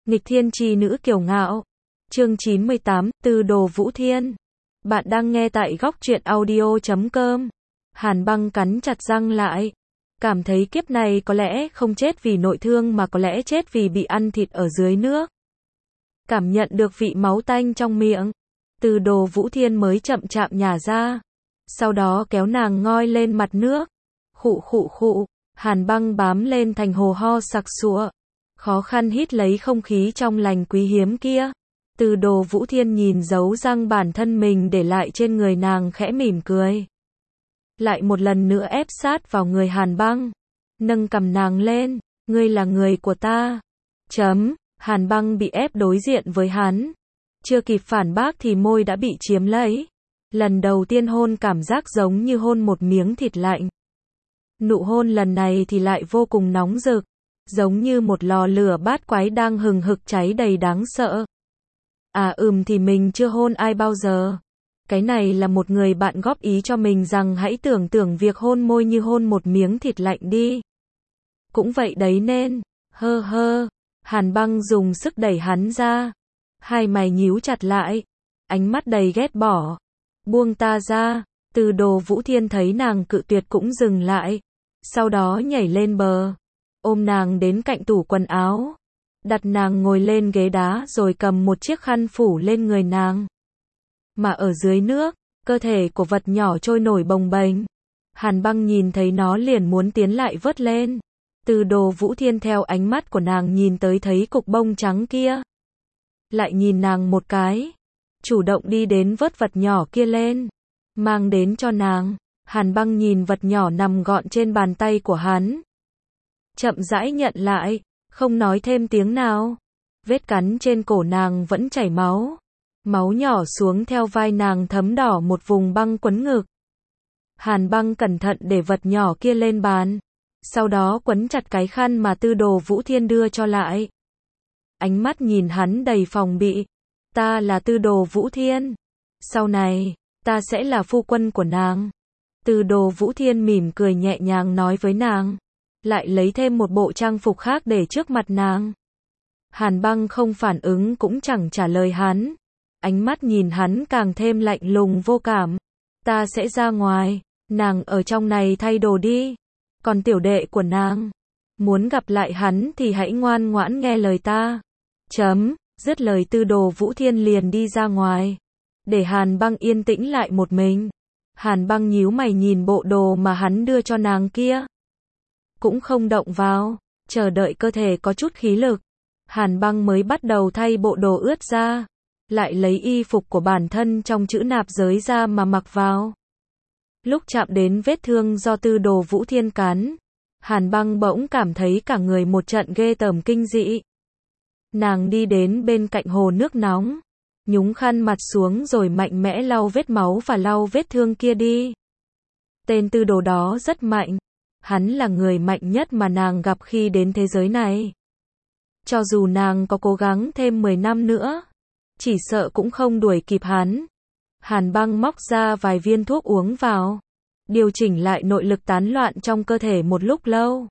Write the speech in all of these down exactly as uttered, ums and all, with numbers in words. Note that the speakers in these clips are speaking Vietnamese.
Nghịch thiên chi nữ kiều ngạo. Chương chín mươi tám, Tư đồ Vũ Thiên. Bạn đang nghe tại góc truyện audio chấm com. Hàn Băng cắn chặt răng lại. Cảm thấy kiếp này có lẽ không chết vì nội thương mà có lẽ chết vì bị ăn thịt ở dưới nước. Cảm nhận được vị máu tanh trong miệng. Tư đồ Vũ Thiên mới chậm chạp nhả ra. Sau đó kéo nàng ngoi lên mặt nước. Khụ khụ khụ. Hàn Băng bám lên thành hồ ho sặc sụa. Khó khăn hít lấy không khí trong lành quý hiếm kia. Tư đồ Vũ Thiên nhìn dấu răng bản thân mình để lại trên người nàng khẽ mỉm cười. Lại một lần nữa ép sát vào người Hàn Băng. Nâng cầm nàng lên. Ngươi là người của ta. Chấm. Hàn Băng bị ép đối diện với hắn. Chưa kịp phản bác thì môi đã bị chiếm lấy. Lần đầu tiên hôn cảm giác giống như hôn một miếng thịt lạnh. Nụ hôn lần này thì lại vô cùng nóng rực. Giống như một lò lửa bát quái đang hừng hực cháy đầy đáng sợ. À ừm thì mình chưa hôn ai bao giờ. Cái này là một người bạn góp ý cho mình rằng hãy tưởng tượng việc hôn môi như hôn một miếng thịt lạnh đi. Cũng vậy đấy nên, hơ hơ. Hàn Băng dùng sức đẩy hắn ra. Hai mày nhíu chặt lại. Ánh mắt đầy ghét bỏ. Buông ta ra. Tư đồ Vũ Thiên thấy nàng cự tuyệt cũng dừng lại. Sau đó nhảy lên bờ. Ôm nàng đến cạnh tủ quần áo. Đặt nàng ngồi lên ghế đá rồi cầm một chiếc khăn phủ lên người nàng. Mà ở dưới nước, cơ thể của vật nhỏ trôi nổi bồng bềnh. Hàn Băng nhìn thấy nó liền muốn tiến lại vớt lên. Tư đồ Vũ Thiên theo ánh mắt của nàng nhìn tới thấy cục bông trắng kia. Lại nhìn nàng một cái. Chủ động đi đến vớt vật nhỏ kia lên. Mang đến cho nàng. Hàn Băng nhìn vật nhỏ nằm gọn trên bàn tay của hắn. Chậm rãi nhận lại. Không nói thêm tiếng nào. Vết cắn trên cổ nàng vẫn chảy máu. Máu nhỏ xuống theo vai nàng thấm đỏ một vùng băng quấn ngực. Hàn Băng cẩn thận để vật nhỏ kia lên bàn. Sau đó quấn chặt cái khăn mà Tư đồ Vũ Thiên đưa cho lại. Ánh mắt nhìn hắn đầy phòng bị. Ta là Tư đồ Vũ Thiên. Sau này, ta sẽ là phu quân của nàng. Tư đồ Vũ Thiên mỉm cười nhẹ nhàng nói với nàng. Lại lấy thêm một bộ trang phục khác để trước mặt nàng. Hàn Băng không phản ứng cũng chẳng trả lời hắn. Ánh mắt nhìn hắn càng thêm lạnh lùng vô cảm. Ta sẽ ra ngoài. Nàng ở trong này thay đồ đi. Còn tiểu đệ của nàng. Muốn gặp lại hắn thì hãy ngoan ngoãn nghe lời ta. Chấm. Dứt lời Tư đồ Vũ Thiên liền đi ra ngoài. Để Hàn Băng yên tĩnh lại một mình. Hàn Băng nhíu mày nhìn bộ đồ mà hắn đưa cho nàng kia. Cũng không động vào. Chờ đợi cơ thể có chút khí lực. Hàn Băng mới bắt đầu thay bộ đồ ướt ra. Lại lấy y phục của bản thân trong chữ nạp giới ra mà mặc vào. Lúc chạm đến vết thương do Tư đồ Vũ Thiên cắn. Hàn Băng bỗng cảm thấy cả người một trận ghê tởm kinh dị. Nàng đi đến bên cạnh hồ nước nóng. Nhúng khăn mặt xuống rồi mạnh mẽ lau vết máu và lau vết thương kia đi. Tên Tư đồ đó rất mạnh. Hắn là người mạnh nhất mà nàng gặp khi đến thế giới này. Cho dù nàng có cố gắng thêm mười năm nữa, chỉ sợ cũng không đuổi kịp hắn. Hàn Băng móc ra vài viên thuốc uống vào. Điều chỉnh lại nội lực tán loạn trong cơ thể một lúc lâu.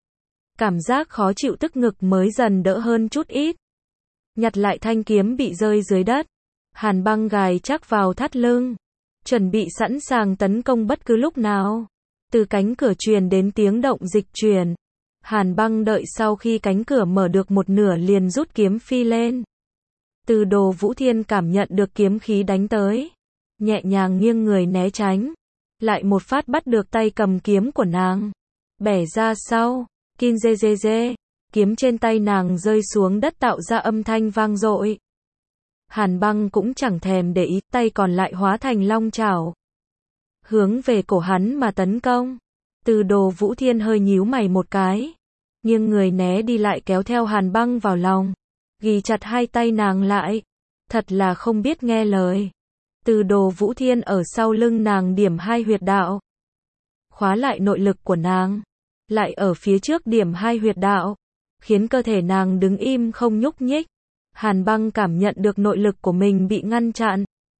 Cảm giác khó chịu tức ngực mới dần đỡ hơn chút ít. Nhặt lại thanh kiếm bị rơi dưới đất. Hàn Băng gài chắc vào thắt lưng. Chuẩn bị sẵn sàng tấn công bất cứ lúc nào. Từ cánh cửa truyền đến tiếng động dịch chuyển. Hàn Băng đợi sau khi cánh cửa mở được một nửa liền rút kiếm phi lên. Tư đồ Vũ Thiên cảm nhận được kiếm khí đánh tới. Nhẹ nhàng nghiêng người né tránh. Lại một phát bắt được tay cầm kiếm của nàng. Bẻ ra sau. Kin dê dê dê. Kiếm trên tay nàng rơi xuống đất tạo ra âm thanh vang dội. Hàn Băng cũng chẳng thèm để ý, tay còn lại hóa thành long chảo. Hướng về cổ hắn mà tấn công. Tư đồ Vũ Thiên hơi nhíu mày một cái. Nhưng người né đi lại kéo theo Hàn Băng vào lòng. Ghi chặt hai tay nàng lại. Thật là không biết nghe lời. Tư đồ Vũ Thiên ở sau lưng nàng điểm hai huyệt đạo. Khóa lại nội lực của nàng. Lại ở phía trước điểm hai huyệt đạo. Khiến cơ thể nàng đứng im không nhúc nhích. Hàn Băng cảm nhận được nội lực của mình bị ngăn chặn.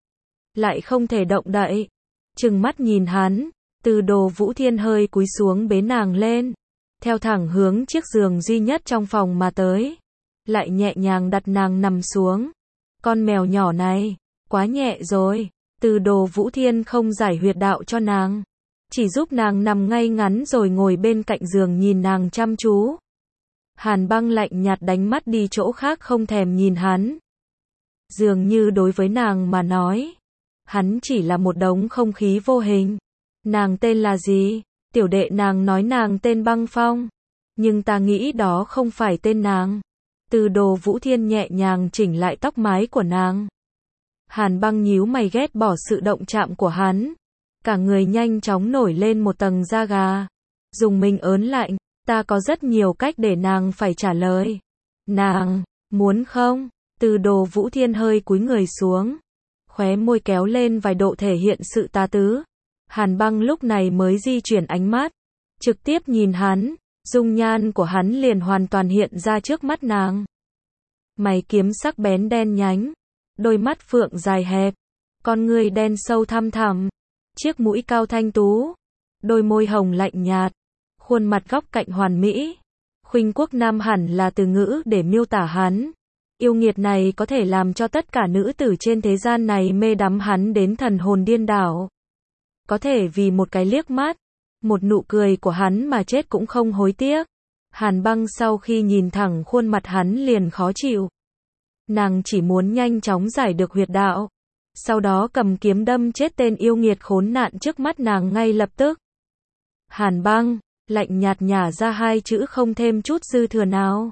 Lại không thể động đậy. Trừng mắt nhìn hắn. Tư đồ Vũ Thiên hơi cúi xuống bế nàng lên. Theo thẳng hướng chiếc giường duy nhất trong phòng mà tới. lại nhẹ nhàng đặt nàng nằm xuống. Con mèo nhỏ này, quá nhẹ rồi. Từ Đồ Vũ Thiên không giải huyệt đạo cho nàng, chỉ giúp nàng nằm ngay ngắn rồi ngồi bên cạnh giường nhìn nàng chăm chú. Hàn Băng lạnh nhạt đánh mắt đi chỗ khác không thèm nhìn hắn. Dường như đối với nàng mà nói, hắn chỉ là một đống không khí vô hình. Nàng tên là gì? Tiểu đệ nàng nói nàng tên Băng Phong, nhưng ta nghĩ đó không phải tên nàng. Từ Đồ Vũ Thiên nhẹ nhàng chỉnh lại tóc mái của nàng. Hàn Băng nhíu mày ghét bỏ sự động chạm của hắn. Cả người nhanh chóng nổi lên một tầng da gà. Dùng mình ớn lạnh, ta có rất nhiều cách để nàng phải trả lời. Nàng, muốn không? Từ Đồ Vũ Thiên hơi cúi người xuống. Khóe môi kéo lên vài độ thể hiện sự tà tứ. Hàn Băng lúc này mới di chuyển ánh mắt. Trực tiếp nhìn hắn, dung nhan của hắn liền hoàn toàn hiện ra trước mắt nàng. Mày kiếm sắc bén đen nhánh. Đôi mắt phượng dài hẹp, con người đen sâu thăm thẳm, chiếc mũi cao thanh tú, đôi môi hồng lạnh nhạt, khuôn mặt góc cạnh hoàn mỹ. Khuynh Quốc Nam hẳn là từ ngữ để miêu tả hắn. Yêu nghiệt này có thể làm cho tất cả nữ tử trên thế gian này mê đắm hắn đến thần hồn điên đảo. Có thể vì một cái liếc mắt, một nụ cười của hắn mà chết cũng không hối tiếc. Hàn Băng sau khi nhìn thẳng khuôn mặt hắn liền khó chịu. Nàng chỉ muốn nhanh chóng giải được huyệt đạo, sau đó cầm kiếm đâm chết tên yêu nghiệt khốn nạn trước mắt nàng ngay lập tức. Hàn Băng, lạnh nhạt nhả ra hai chữ không thêm chút dư thừa nào.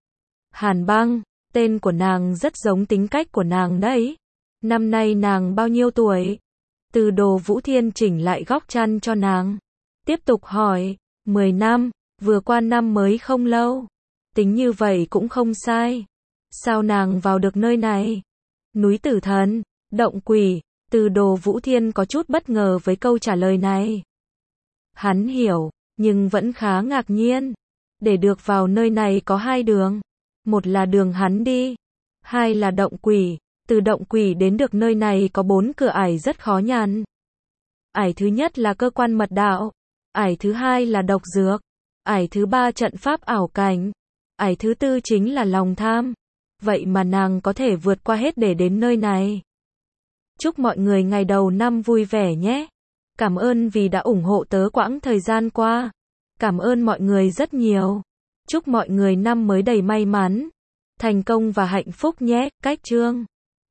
Hàn Băng, tên của nàng rất giống tính cách của nàng đấy. Năm nay nàng bao nhiêu tuổi? Từ Đồ Vũ Thiên chỉnh lại góc chăn cho nàng. Tiếp tục hỏi, mười năm, vừa qua năm mới không lâu. Tính như vậy cũng không sai. Sao nàng vào được nơi này? Núi Tử Thần, động quỷ. Từ Đồ Vũ Thiên có chút bất ngờ với câu trả lời này. Hắn hiểu, nhưng vẫn khá ngạc nhiên. Để được vào nơi này có hai đường. Một là đường hắn đi, hai là động quỷ. Từ động quỷ đến được nơi này có bốn cửa ải rất khó nhằn. Ải thứ nhất là cơ quan mật đạo. Ải thứ hai là độc dược. Ải thứ ba trận pháp ảo cảnh. Ải thứ tư chính là lòng tham. Vậy mà nàng có thể vượt qua hết để đến nơi này. Chúc mọi người ngày đầu năm vui vẻ nhé. Cảm ơn vì đã ủng hộ tớ quãng thời gian qua. Cảm ơn mọi người rất nhiều. Chúc mọi người năm mới đầy may mắn, thành công và hạnh phúc nhé. Cách chương